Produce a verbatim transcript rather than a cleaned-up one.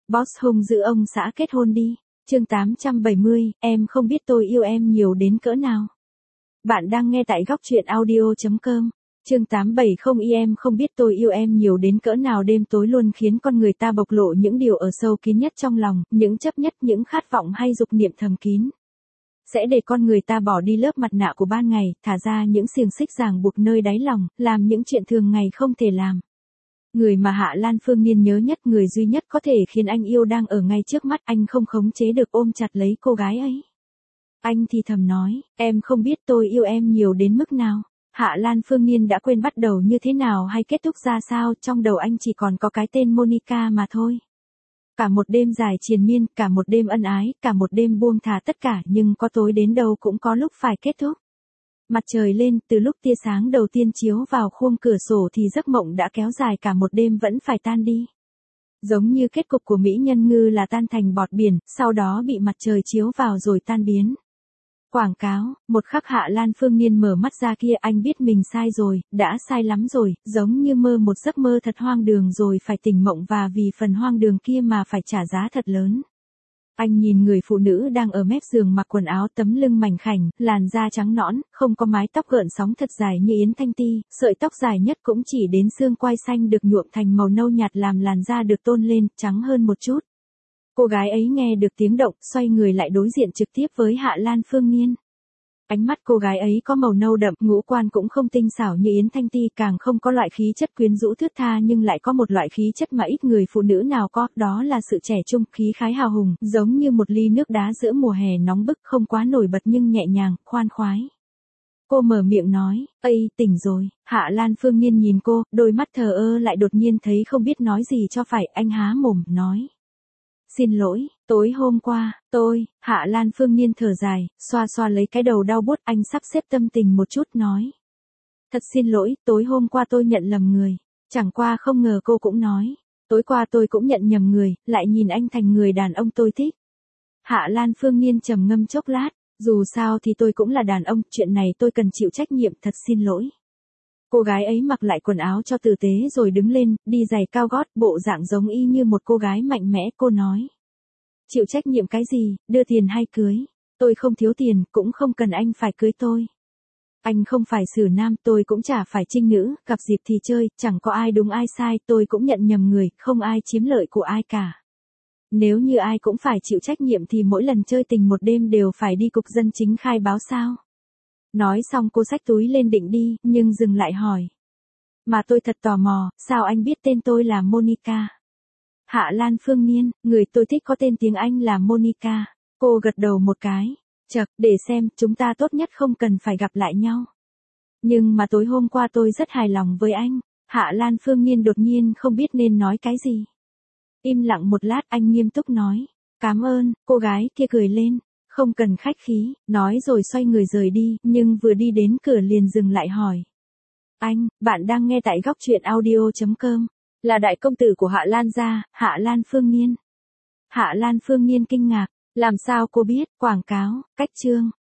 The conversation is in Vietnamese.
Boss hung dữ ông xã kết hôn đi. Chương tám trăm bảy mươi, em không biết tôi yêu em nhiều đến cỡ nào. Bạn đang nghe tại góc truyện audio chấm com. Chương tám bảy không y em không biết tôi yêu em nhiều đến cỡ nào. Đêm tối luôn khiến con người ta bộc lộ những điều ở sâu kín nhất trong lòng, những chấp nhất, những khát vọng hay dục niệm thầm kín. Sẽ để con người ta bỏ đi lớp mặt nạ của ban ngày, thả ra những xiềng xích ràng buộc nơi đáy lòng, làm những chuyện thường ngày không thể làm. Người mà Hạ Lan Phương Nhiên nhớ nhất, người duy nhất có thể khiến anh yêu đang ở ngay trước mắt, anh không khống chế được ôm chặt lấy cô gái ấy. Anh thì thầm nói, em không biết tôi yêu em nhiều đến mức nào. Hạ Lan Phương Nhiên đã quên bắt đầu như thế nào hay kết thúc ra sao, trong đầu anh chỉ còn có cái tên Monica mà thôi. Cả một đêm dài triền miên, cả một đêm ân ái, cả một đêm buông thả tất cả, nhưng có tối đến đâu cũng có lúc phải kết thúc. Mặt trời lên, từ lúc tia sáng đầu tiên chiếu vào khung cửa sổ thì giấc mộng đã kéo dài cả một đêm vẫn phải tan đi. Giống như kết cục của Mỹ Nhân Ngư là tan thành bọt biển, sau đó bị mặt trời chiếu vào rồi tan biến. Quảng cáo, một khắc Hạ Lan Phương Nhiên mở mắt ra kia, anh biết mình sai rồi, đã sai lắm rồi, giống như mơ một giấc mơ thật hoang đường rồi phải tỉnh mộng, và vì phần hoang đường kia mà phải trả giá thật lớn. Anh nhìn người phụ nữ đang ở mép giường mặc quần áo tấm lưng mảnh khảnh, làn da trắng nõn, không có mái tóc gợn sóng thật dài như Yến Thanh Ti, sợi tóc dài nhất cũng chỉ đến xương quai xanh được nhuộm thành màu nâu nhạt làm làn da được tôn lên, trắng hơn một chút. Cô gái ấy nghe được tiếng động, xoay người lại đối diện trực tiếp với Hạ Lan Phương Nhiên. Ánh mắt cô gái ấy có màu nâu đậm, ngũ quan cũng không tinh xảo như Yến Thanh Ti, càng không có loại khí chất quyến rũ thướt tha, nhưng lại có một loại khí chất mà ít người phụ nữ nào có, đó là sự trẻ trung, khí khái hào hùng, giống như một ly nước đá giữa mùa hè nóng bức, không quá nổi bật nhưng nhẹ nhàng, khoan khoái. Cô mở miệng nói, "Ây, tỉnh rồi." Hạ Lan Phương Nhiên nhìn cô, đôi mắt thờ ơ lại đột nhiên thấy không biết nói gì cho phải, anh há mồm, nói. "Xin lỗi, tối hôm qua, tôi." Hạ Lan Phương Nhiên thở dài, xoa xoa lấy cái đầu đau buốt, anh sắp xếp tâm tình một chút nói. "Thật xin lỗi, tối hôm qua tôi nhận lầm người." Chẳng qua không ngờ cô cũng nói, "Tối qua tôi cũng nhận nhầm người, lại nhìn anh thành người đàn ông tôi thích." Hạ Lan Phương Nhiên trầm ngâm chốc lát, "Dù sao thì tôi cũng là đàn ông, chuyện này tôi cần chịu trách nhiệm, thật xin lỗi." Cô gái ấy mặc lại quần áo cho tử tế rồi đứng lên, đi giày cao gót, bộ dạng giống y như một cô gái mạnh mẽ, cô nói. "Chịu trách nhiệm cái gì, đưa tiền hay cưới? Tôi không thiếu tiền, cũng không cần anh phải cưới tôi. Anh không phải xử nam, tôi cũng chả phải trinh nữ, gặp dịp thì chơi, chẳng có ai đúng ai sai, tôi cũng nhận nhầm người, không ai chiếm lợi của ai cả. Nếu như ai cũng phải chịu trách nhiệm thì mỗi lần chơi tình một đêm đều phải đi cục dân chính khai báo sao?" Nói xong cô xách túi lên định đi, nhưng dừng lại hỏi. "Mà tôi thật tò mò, sao anh biết tên tôi là Monica?" Hạ Lan Phương Nhiên, người tôi thích có tên tiếng Anh là Monica. Cô gật đầu một cái. "Chậc, để xem, chúng ta tốt nhất không cần phải gặp lại nhau. Nhưng mà tối hôm qua tôi rất hài lòng với anh." Hạ Lan Phương Nhiên đột nhiên không biết nên nói cái gì. Im lặng một lát, anh nghiêm túc nói. "Cảm ơn." Cô gái kia cười lên. "Không cần khách khí." Nói rồi xoay người rời đi, nhưng vừa đi đến cửa liền dừng lại hỏi. "Anh, bạn đang nghe tại góc truyện audio chấm com. Là đại công tử của Hạ Lan gia, Hạ Lan Phương Nhiên." Hạ Lan Phương Nhiên kinh ngạc. Làm sao cô biết? Quảng cáo, cách chương.